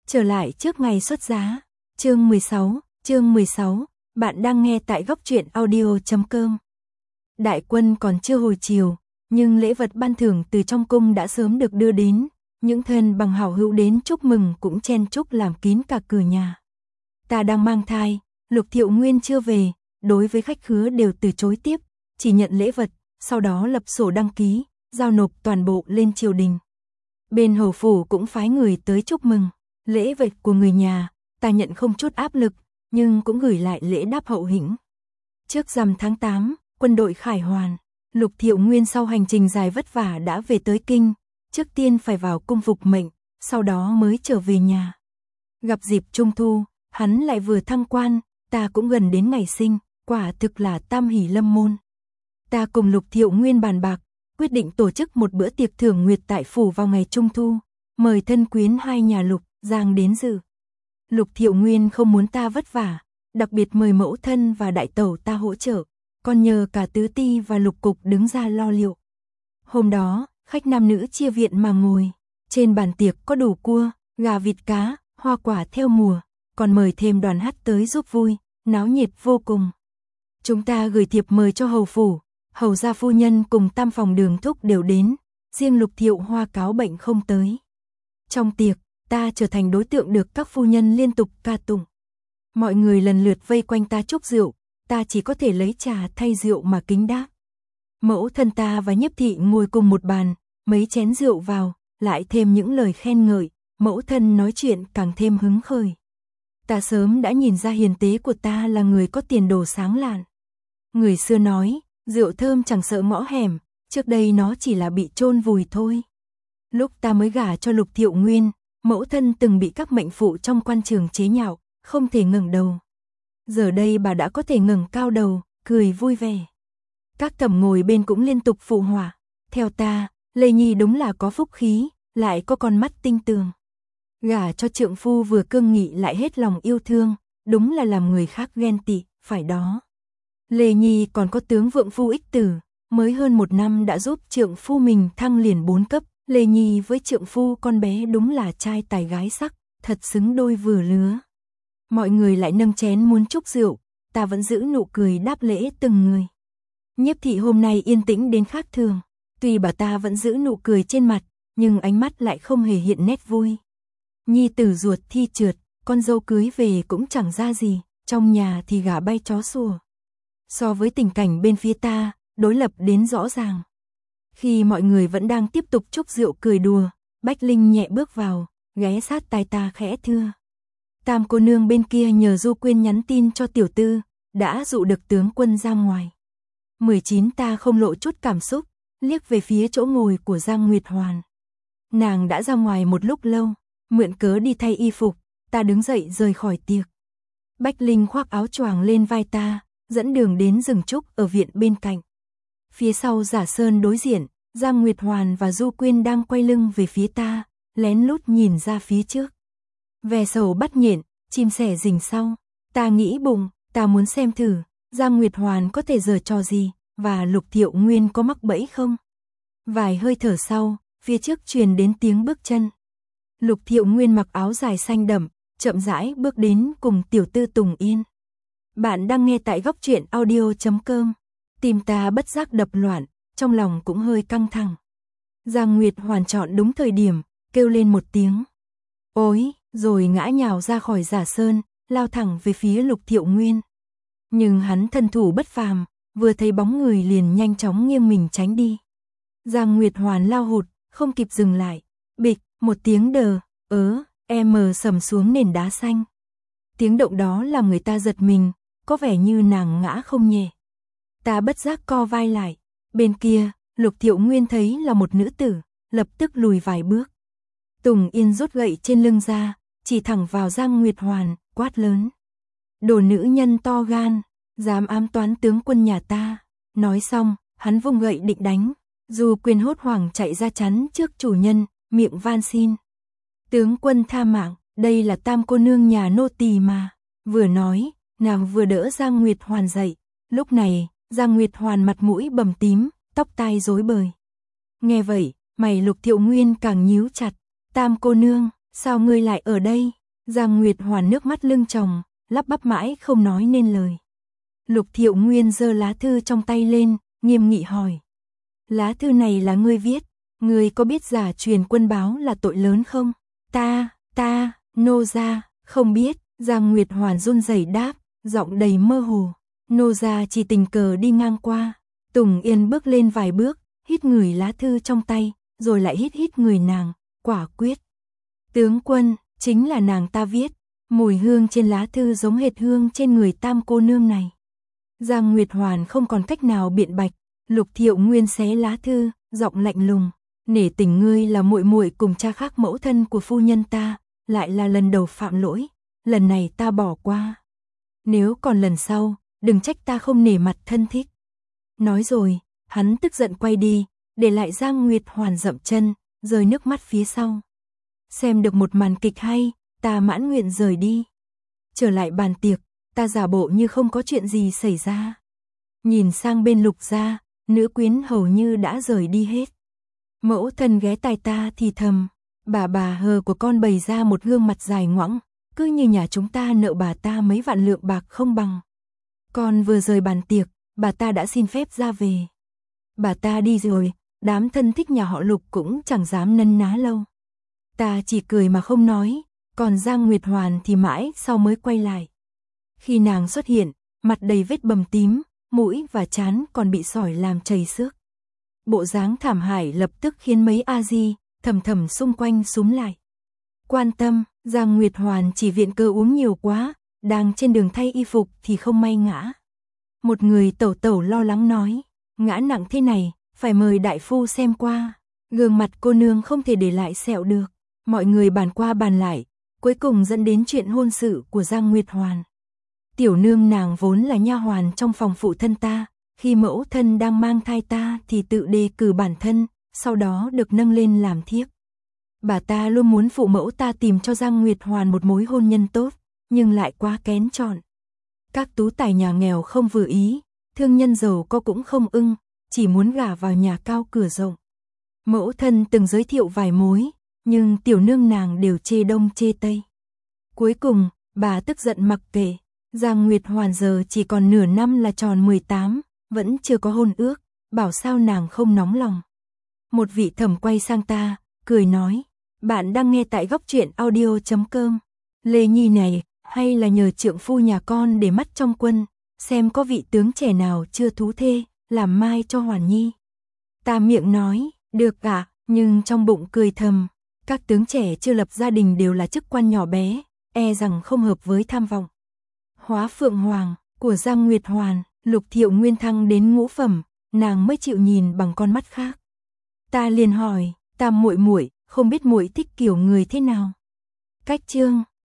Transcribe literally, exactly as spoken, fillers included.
Trở lại trước ngày xuất giá. Chương mười sáu, chương mười sáu, bạn đang nghe tại góc truyện audio chấm com. Đại quân còn chưa hồi chiều, nhưng lễ vật ban thưởng từ trong cung đã sớm được đưa đến, những thân bằng hảo hữu đến chúc mừng cũng chen chúc làm kín cả cửa nhà. Ta đang mang thai, Lục Thiệu Nguyên chưa về, đối với khách khứa đều từ chối tiếp, chỉ nhận lễ vật, sau đó lập sổ đăng ký, giao nộp toàn bộ lên triều đình. Bên hầu phủ cũng phái người tới chúc mừng, lễ vật của người nhà, ta nhận không chút áp lực, nhưng cũng gửi lại lễ đáp hậu hĩnh. Trước rằm tháng tám, quân đội khải hoàn, Lục Thiệu Nguyên sau hành trình dài vất vả đã về tới kinh, trước tiên phải vào cung phục mệnh, sau đó mới trở về nhà. Gặp dịp trung thu, hắn lại vừa thăng quan, ta cũng gần đến ngày sinh, quả thực là tam hỷ lâm môn. Ta cùng Lục Thiệu Nguyên bàn bạc, quyết định tổ chức một bữa tiệc thưởng nguyệt tại phủ vào ngày trung thu, mời thân quyến hai nhà Lục, Giang đến dự. Lục Thiệu Nguyên không muốn ta vất vả, đặc biệt mời mẫu thân và đại tẩu ta hỗ trợ, còn nhờ cả tứ ti và Lục cục đứng ra lo liệu. Hôm đó, khách nam nữ chia viện mà ngồi, trên bàn tiệc có đủ cua, gà vịt cá, hoa quả theo mùa, còn mời thêm đoàn hát tới giúp vui, náo nhiệt vô cùng. Chúng ta gửi thiệp mời cho hầu phủ, hầu gia phu nhân cùng tam phòng Đường thúc đều đến, riêng Lục Thiệu Hoa cáo bệnh không tới. Trong tiệc, ta trở thành đối tượng được các phu nhân liên tục ca tụng. Mọi người lần lượt vây quanh ta chúc rượu, ta chỉ có thể lấy trà thay rượu mà kính đáp. Mẫu thân ta và Nhiếp thị ngồi cùng một bàn, mấy chén rượu vào, lại thêm những lời khen ngợi, mẫu thân nói chuyện càng thêm hứng khởi. Ta sớm đã nhìn ra hiền tế của ta là người có tiền đồ sáng lạn. Người xưa nói, rượu thơm chẳng sợ ngõ hẻm, trước đây nó chỉ là bị chôn vùi thôi. Lúc ta mới gả cho Lục Thiệu Nguyên, mẫu thân từng bị các mệnh phụ trong quan trường chế nhạo, không thể ngẩng đầu. Giờ đây bà đã có thể ngẩng cao đầu, cười vui vẻ. Các thẩm ngồi bên cũng liên tục phụ họa. Theo ta, Lê Nhi đúng là có phúc khí, lại có con mắt tinh tường. Gả cho trượng phu vừa cương nghị lại hết lòng yêu thương, đúng là làm người khác ghen tị, phải đó. Lê Nhi còn có tướng vượng phu ích tử, mới hơn một năm đã giúp trượng phu mình thăng liền bốn cấp. Lê Nhi với trượng phu con bé đúng là trai tài gái sắc, thật xứng đôi vừa lứa. Mọi người lại nâng chén muốn chúc rượu, ta vẫn giữ nụ cười đáp lễ từng người. Nhiếp thị hôm nay yên tĩnh đến khác thường, tuy bà ta vẫn giữ nụ cười trên mặt, nhưng ánh mắt lại không hề hiện nét vui. Nhi tử ruột thi trượt, con dâu cưới về cũng chẳng ra gì, trong nhà thì gà bay chó sủa. So với tình cảnh bên phía ta, đối lập đến rõ ràng. Khi mọi người vẫn đang tiếp tục chúc rượu cười đùa, Bách Linh nhẹ bước vào, ghé sát tai ta khẽ thưa. Tam cô nương bên kia nhờ Du Quyên nhắn tin cho tiểu tư, đã dụ được tướng quân ra ngoài. mười chín ta không lộ chút cảm xúc, liếc về phía chỗ ngồi của Giang Nguyệt Hoàn. Nàng đã ra ngoài một lúc lâu, mượn cớ đi thay y phục, ta đứng dậy rời khỏi tiệc. Bách Linh khoác áo choàng lên vai ta, dẫn đường đến rừng trúc ở viện bên cạnh. Phía sau Giả Sơn đối diện, Giang Nguyệt Hoàn và Du Quyên đang quay lưng về phía ta, lén lút nhìn ra phía trước. Ve sầu bắt nhện, chim sẻ rình sau, ta nghĩ bụng, ta muốn xem thử, Giang Nguyệt Hoàn có thể giở trò gì, và Lục Thiệu Nguyên có mắc bẫy không. Vài hơi thở sau, phía trước truyền đến tiếng bước chân. Lục Thiệu Nguyên mặc áo dài xanh đậm, chậm rãi bước đến cùng tiểu tư Tùng Yên. Bạn đang nghe tại góc truyện audio chấm com. Tim ta bất giác đập loạn, trong lòng cũng hơi căng thẳng. Giang Nguyệt Hoàn chọn đúng thời điểm, kêu lên một tiếng. Ôi, rồi ngã nhào ra khỏi Giả Sơn, lao thẳng về phía Lục Thiệu Nguyên. Nhưng hắn thân thủ bất phàm, vừa thấy bóng người liền nhanh chóng nghiêng mình tránh đi. Giang Nguyệt Hoàn lao hụt, không kịp dừng lại. Bịch, một tiếng đờ, ớ, em sầm xuống nền đá xanh. Tiếng động đó làm người ta giật mình, có vẻ như nàng ngã không nhẹ. Ta bất giác co vai lại, bên kia, Lục Thiệu Nguyên thấy là một nữ tử, lập tức lùi vài bước. Tùng Yên rút gậy trên lưng ra, chỉ thẳng vào Giang Nguyệt Hoàn, quát lớn. Đồ nữ nhân to gan, dám ám toán tướng quân nhà ta. Nói xong, hắn vung gậy định đánh, Du Quyên hốt hoảng chạy ra chắn trước chủ nhân, miệng van xin. Tướng quân tha mạng, đây là tam cô nương nhà nô tỳ mà. Vừa nói, nàng vừa đỡ Giang Nguyệt Hoàn dậy. Lúc này, Giang Nguyệt Hoàn mặt mũi bầm tím, tóc tai rối bời. Nghe vậy, mày Lục Thiệu Nguyên càng nhíu chặt. Tam cô nương, Sao ngươi lại ở đây? Giang Nguyệt Hoàn nước mắt lưng tròng, lắp bắp mãi không nói nên lời. Lục Thiệu Nguyên giơ lá thư trong tay lên, nghiêm nghị hỏi. Lá thư này là ngươi viết, ngươi có biết giả truyền quân báo là tội lớn không? Ta, ta, nô gia, không biết, Giang Nguyệt Hoàn run rẩy đáp, giọng đầy mơ hồ. Nô gia chỉ tình cờ đi ngang qua. Tùng Yên bước lên vài bước, hít ngửi lá thư trong tay, rồi lại hít hít người nàng, quả quyết. Tướng quân, chính là nàng ta viết, mùi hương trên lá thư giống hệt hương trên người Tam cô nương này. Giang Nguyệt Hoàn không còn cách nào biện bạch, Lục Thiệu Nguyên xé lá thư, giọng lạnh lùng, nể tình ngươi là muội muội cùng cha khác mẫu thân của phu nhân ta, lại là lần đầu phạm lỗi, lần này ta bỏ qua. Nếu còn lần sau, đừng trách ta không nể mặt thân thích. Nói rồi, hắn tức giận quay đi, để lại Giang Nguyệt Hoàn dậm chân, rơi nước mắt phía sau. Xem được một màn kịch hay, ta mãn nguyện rời đi. Trở lại bàn tiệc, ta giả bộ như không có chuyện gì xảy ra. Nhìn sang bên Lục gia, nữ quyến hầu như đã rời đi hết. Mẫu thân ghé tai ta thì thầm, bà bà hờ của con bày ra một gương mặt dài ngoẵng, cứ như nhà chúng ta nợ bà ta mấy vạn lượng bạc không bằng. Con vừa rời bàn tiệc, bà ta đã xin phép ra về. Bà ta đi rồi, đám thân thích nhà họ Lục cũng chẳng dám nấn ná lâu. Ta chỉ cười mà không nói, còn Giang Nguyệt Hoàn thì mãi sau mới quay lại. Khi nàng xuất hiện, mặt đầy vết bầm tím, mũi và trán còn bị sỏi làm chảy xước. Bộ dáng thảm hại lập tức khiến mấy a di thầm thầm xung quanh súm lại. Quan tâm, Giang Nguyệt Hoàn chỉ viện cơ uống nhiều quá, đang trên đường thay y phục thì không may ngã. Một người tẩu tẩu lo lắng nói, ngã nặng thế này, phải mời đại phu xem qua. Gương mặt cô nương không thể để lại sẹo được. Mọi người bàn qua bàn lại, cuối cùng dẫn đến chuyện hôn sự của Giang Nguyệt Hoàn. Tiểu nương nàng vốn là nha hoàn trong phòng phụ thân ta, khi mẫu thân đang mang thai ta thì tự đề cử bản thân, sau đó được nâng lên làm thiếp. Bà ta luôn muốn phụ mẫu ta tìm cho Giang Nguyệt Hoàn một mối hôn nhân tốt, nhưng lại quá kén chọn. Các tú tài nhà nghèo không vừa ý, thương nhân giàu có cũng không ưng, chỉ muốn gả vào nhà cao cửa rộng. Mẫu thân từng giới thiệu vài mối, nhưng tiểu nương nàng đều chê đông chê tây. Cuối cùng, bà tức giận mặc kệ, Giang Nguyệt Hoàn giờ chỉ còn nửa năm là tròn mười tám, vẫn chưa có hôn ước, bảo sao nàng không nóng lòng. Một vị thẩm quay sang ta, cười nói, bạn đang nghe tại góc truyện audio chấm com. Lê Nhi này, hay là nhờ trượng phu nhà con để mắt trong quân, xem có vị tướng trẻ nào chưa thú thê, làm mai cho Hoàn Nhi. Ta miệng nói, được ạ, nhưng trong bụng cười thầm, các tướng trẻ chưa lập gia đình đều là chức quan nhỏ bé, e rằng không hợp với tham vọng. Hóa Phượng Hoàng của Giang Nguyệt Hoàn, Lục Thiệu Nguyên thăng đến ngũ phẩm, nàng mới chịu nhìn bằng con mắt khác. Ta liền hỏi, Tam muội muội, không biết muội thích kiểu người thế nào? Cách chương